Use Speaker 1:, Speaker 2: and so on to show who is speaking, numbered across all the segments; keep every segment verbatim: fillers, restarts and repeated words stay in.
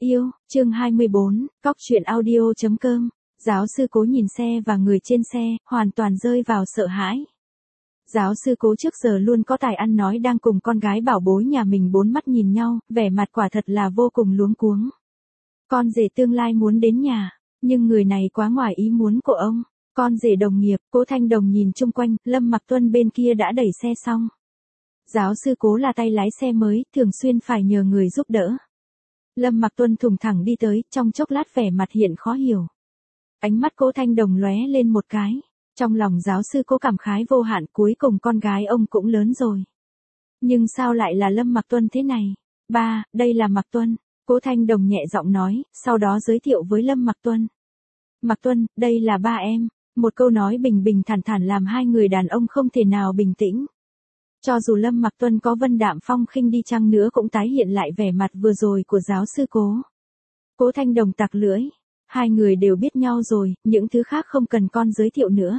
Speaker 1: Yêu, chương hai mươi bốn, cóc truyện audio.com. Giáo sư Cố nhìn xe và người trên xe, hoàn toàn rơi vào sợ hãi. Giáo sư Cố trước giờ luôn có tài ăn nói đang cùng con gái bảo bối nhà mình bốn mắt nhìn nhau, vẻ mặt quả thật là vô cùng luống cuống. Con rể tương lai muốn đến nhà, nhưng người này quá ngoài ý muốn của ông. Con rể đồng nghiệp, Cố Thanh Đồng nhìn chung quanh, Lâm Mặc Tuân bên kia đã đẩy xe xong. Giáo sư Cố là tay lái xe mới, thường xuyên phải nhờ người giúp đỡ. Lâm Mặc Tuân thùng thẳng đi tới, trong chốc lát vẻ mặt hiện khó hiểu. Ánh mắt Cố Thanh Đồng lóe lên một cái. Trong lòng giáo sư Cố cảm khái vô hạn, cuối cùng con gái ông cũng lớn rồi. Nhưng sao lại là Lâm Mặc Tuân thế này? Ba, đây là Mặc Tuân. Cố Thanh Đồng nhẹ giọng nói, sau đó giới thiệu với Lâm Mặc Tuân. Mặc Tuân, đây là ba em. Một câu nói bình bình thản thản làm hai người đàn ông không thể nào bình tĩnh. Cho dù Lâm Mặc Tuân có vân đạm phong khinh đi chăng nữa cũng tái hiện lại vẻ mặt vừa rồi của giáo sư Cố. Cố Thanh Đồng tặc lưỡi. Hai người đều biết nhau rồi, những thứ khác không cần con giới thiệu nữa.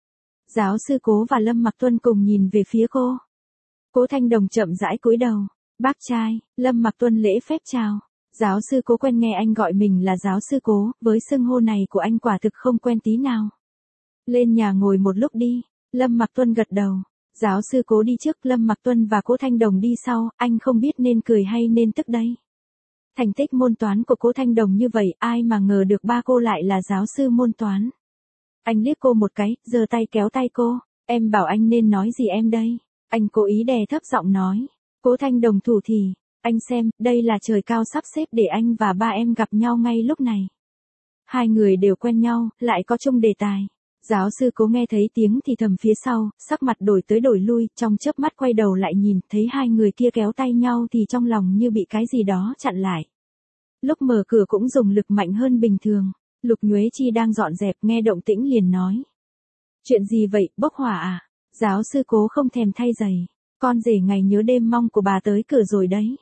Speaker 1: Giáo sư Cố và Lâm Mặc Tuân cùng nhìn về phía cô. Cố Thanh Đồng chậm rãi cúi đầu. Bác trai, Lâm Mặc Tuân lễ phép chào. Giáo sư Cố quen nghe anh gọi mình là giáo sư Cố, với xưng hô này của anh quả thực không quen tí nào. Lên nhà ngồi một lúc đi, Lâm Mặc Tuân gật đầu. Giáo sư Cố đi trước, Lâm Mặc Tuân và Cố Thanh Đồng đi sau, anh không biết nên cười hay nên tức đây. Thành tích môn toán của Cố Thanh Đồng như vậy, ai mà ngờ được ba cô lại là giáo sư môn toán. Anh liếc cô một cái, giơ tay kéo tay cô, em bảo anh nên nói gì em đây? Anh cố ý đè thấp giọng nói. Cố Thanh Đồng thủ thỉ, anh xem, đây là trời cao sắp xếp để anh và ba em gặp nhau ngay lúc này. Hai người đều quen nhau, lại có chung đề tài. Giáo sư Cố nghe thấy tiếng thì thầm phía sau, sắc mặt đổi tới đổi lui, trong chớp mắt quay đầu lại nhìn, thấy hai người kia kéo tay nhau thì trong lòng như bị cái gì đó chặn lại. Lúc mở cửa cũng dùng lực mạnh hơn bình thường, Lục Nhuế Chi đang dọn dẹp nghe động tĩnh liền nói. Chuyện gì vậy, bốc hỏa à? Giáo sư Cố không thèm thay giày, con rể ngày nhớ đêm mong của bà tới cửa rồi đấy.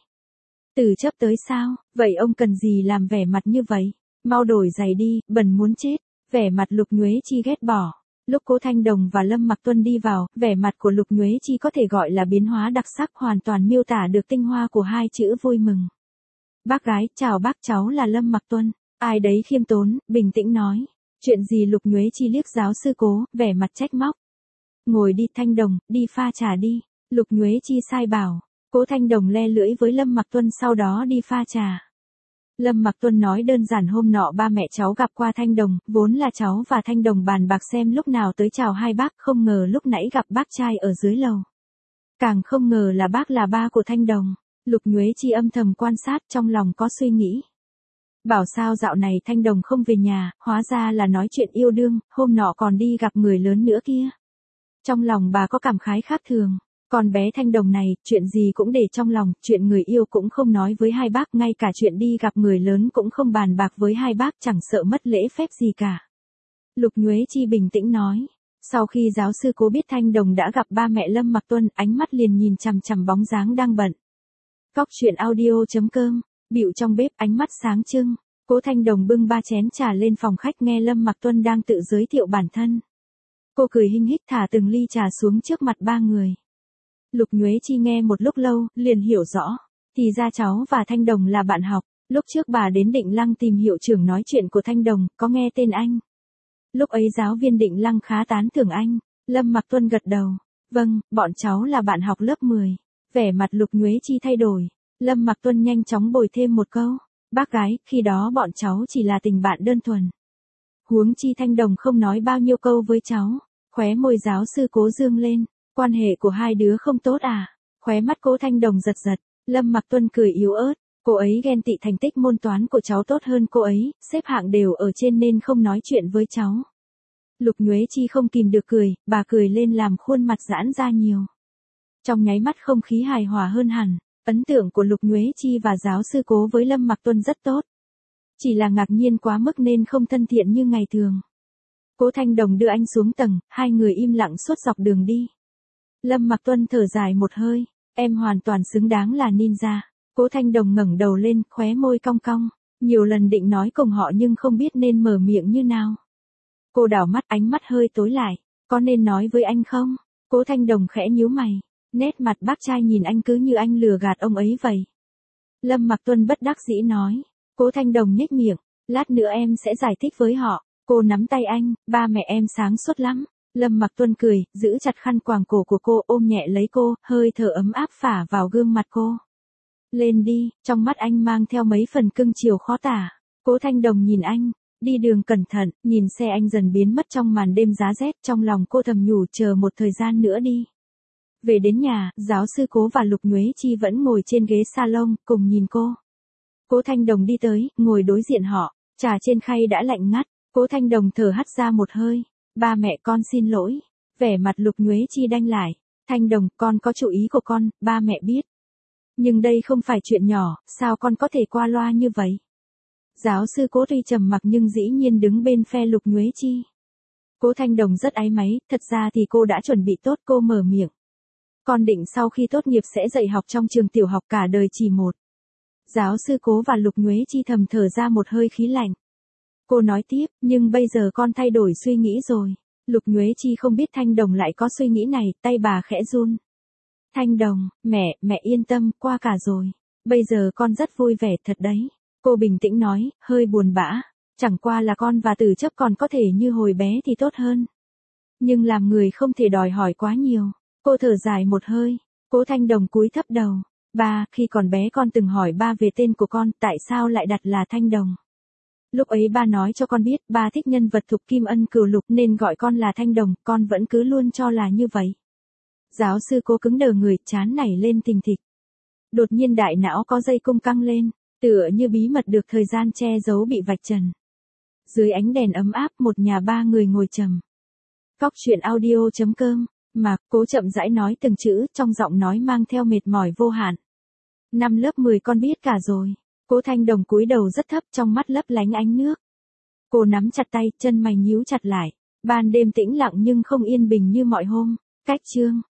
Speaker 1: Từ chấp tới sao, vậy ông cần gì làm vẻ mặt như vậy? Mau đổi giày đi, bẩn muốn chết. Vẻ mặt Lục Nhuế Chi ghét bỏ. Lúc Cố Thanh Đồng và Lâm Mặc Tuân đi vào, vẻ mặt của Lục Nhuế Chi có thể gọi là biến hóa đặc sắc, hoàn toàn miêu tả được tinh hoa của hai chữ vui mừng. Bác gái, chào bác, cháu là Lâm Mặc Tuân. Ai đấy khiêm tốn, bình tĩnh nói. Chuyện gì? Lục Nhuế Chi liếc giáo sư Cố, vẻ mặt trách móc. Ngồi đi Thanh Đồng, đi pha trà đi. Lục Nhuế Chi sai bảo. Cố Thanh Đồng le lưỡi với Lâm Mặc Tuân sau đó đi pha trà. Lâm Mặc Tuân nói đơn giản hôm nọ ba mẹ cháu gặp qua Thanh Đồng, vốn là cháu và Thanh Đồng bàn bạc xem lúc nào tới chào hai bác, không ngờ lúc nãy gặp bác trai ở dưới lầu. Càng không ngờ là bác là ba của Thanh Đồng. Lục Nhuế Chi âm thầm quan sát, trong lòng có suy nghĩ. Bảo sao dạo này Thanh Đồng không về nhà, hóa ra là nói chuyện yêu đương, hôm nọ còn đi gặp người lớn nữa kia. Trong lòng bà có cảm khái khác thường. Con bé Thanh Đồng này, chuyện gì cũng để trong lòng, chuyện người yêu cũng không nói với hai bác, ngay cả chuyện đi gặp người lớn cũng không bàn bạc với hai bác, chẳng sợ mất lễ phép gì cả. Lục Nhuế Chi bình tĩnh nói. Sau khi giáo sư Cố biết Thanh Đồng đã gặp ba mẹ Lâm Mặc Tuân, ánh mắt liền nhìn chằm chằm bóng dáng đang bận. Cóc truyện audio.com, bịu trong bếp, ánh mắt sáng trưng. Cố Thanh Đồng bưng ba chén trà lên phòng khách nghe Lâm Mặc Tuân đang tự giới thiệu bản thân. Cô cười hinh hích thả từng ly trà xuống trước mặt ba người. Lục Nhuế Chi nghe một lúc lâu, liền hiểu rõ. Thì ra cháu và Thanh Đồng là bạn học. Lúc trước bà đến Định Lăng tìm hiệu trưởng nói chuyện của Thanh Đồng, có nghe tên anh. Lúc ấy giáo viên Định Lăng khá tán thưởng anh. Lâm Mặc Tuân gật đầu. Vâng, bọn cháu là bạn học lớp mười. Vẻ mặt Lục Nhuế Chi thay đổi. Lâm Mặc Tuân nhanh chóng bồi thêm một câu. Bác gái, khi đó bọn cháu chỉ là tình bạn đơn thuần. Huống chi Thanh Đồng không nói bao nhiêu câu với cháu. Khóe môi giáo sư Cố dương lên. Quan hệ của hai đứa không tốt à? Khóe mắt Cố Thanh Đồng giật giật. Lâm Mặc Tuân cười yếu ớt. Cô ấy ghen tị thành tích môn toán của cháu tốt hơn cô ấy, xếp hạng đều ở trên nên không nói chuyện với cháu. Lục Nhuế Chi không kìm được cười, bà cười lên làm khuôn mặt giãn ra nhiều. Trong nháy mắt không khí hài hòa hơn hẳn. Ấn tượng của Lục Nhuế Chi và giáo sư Cố với Lâm Mặc Tuân rất tốt. Chỉ là ngạc nhiên quá mức nên không thân thiện như ngày thường. Cố Thanh Đồng đưa anh xuống tầng, hai người im lặng suốt dọc đường đi. Lâm Mặc Tuân thở dài một hơi, em hoàn toàn xứng đáng là ninja. Cố Thanh Đồng ngẩng đầu lên, khóe môi cong cong, nhiều lần định nói cùng họ nhưng không biết nên mở miệng như nào. Cô đảo mắt, ánh mắt hơi tối lại, có nên nói với anh không? Cố Thanh Đồng khẽ nhíu mày, nét mặt bác trai nhìn anh cứ như anh lừa gạt ông ấy vậy. Lâm Mặc Tuân bất đắc dĩ nói, Cố Thanh Đồng nhếch miệng, lát nữa em sẽ giải thích với họ. Cô nắm tay anh, ba mẹ em sáng suốt lắm. Lâm Mặc Tuân cười, giữ chặt khăn quàng cổ của cô, ôm nhẹ lấy cô, hơi thở ấm áp phả vào gương mặt cô. Lên đi, trong mắt anh mang theo mấy phần cưng chiều khó tả. Cố Thanh Đồng nhìn anh, đi đường cẩn thận, nhìn xe anh dần biến mất trong màn đêm giá rét, trong lòng cô thầm nhủ chờ một thời gian nữa đi. Về đến nhà, giáo sư Cố và Lục Nhuế Chi vẫn ngồi trên ghế salon, cùng nhìn cô. Cố Thanh Đồng đi tới, ngồi đối diện họ, trà trên khay đã lạnh ngắt, Cố Thanh Đồng thở hắt ra một hơi. Ba mẹ con xin lỗi. Vẻ mặt Lục Nhuế Chi đanh lại. Thanh Đồng, con có chủ ý của con, ba mẹ biết. Nhưng đây không phải chuyện nhỏ, sao con có thể qua loa như vậy? Giáo sư Cố tuy trầm mặc nhưng dĩ nhiên đứng bên phe Lục Nhuế Chi. Cố Thanh Đồng rất áy náy, thật ra thì cô đã chuẩn bị tốt, cô mở miệng. Con định sau khi tốt nghiệp sẽ dạy học trong trường tiểu học cả đời chỉ một. Giáo sư Cố và Lục Nhuế Chi thầm thở ra một hơi khí lạnh. Cô nói tiếp, nhưng bây giờ con thay đổi suy nghĩ rồi. Lục Nhuế Chi không biết Thanh Đồng lại có suy nghĩ này, tay bà khẽ run. Thanh Đồng, mẹ, mẹ yên tâm, qua cả rồi. Bây giờ con rất vui vẻ thật đấy. Cô bình tĩnh nói, hơi buồn bã. Chẳng qua là con và Tử Chấp còn có thể như hồi bé thì tốt hơn. Nhưng làm người không thể đòi hỏi quá nhiều. Cô thở dài một hơi. Cố Thanh Đồng cúi thấp đầu. Ba, khi còn bé con từng hỏi ba về tên của con, tại sao lại đặt là Thanh Đồng? Lúc ấy ba nói cho con biết, ba thích nhân vật Thục Kim Ân Cửu Lục nên gọi con là Thanh Đồng, con vẫn cứ luôn cho là như vậy. Giáo sư Cố cứng đờ người, chán nảy lên thình thịch. Đột nhiên đại não có dây cung căng lên, tựa như bí mật được thời gian che giấu bị vạch trần. Dưới ánh đèn ấm áp, một nhà ba người ngồi trầm. Cóc truyện audio chấm com, mà, Cố chậm rãi nói từng chữ, trong giọng nói mang theo mệt mỏi vô hạn. Năm lớp mười con biết cả rồi. Cố Thanh Đồng cúi đầu rất thấp, trong mắt lấp lánh ánh nước. Cô nắm chặt tay, chân mày nhíu chặt lại. Ban đêm tĩnh lặng nhưng không yên bình như mọi hôm. Cách chương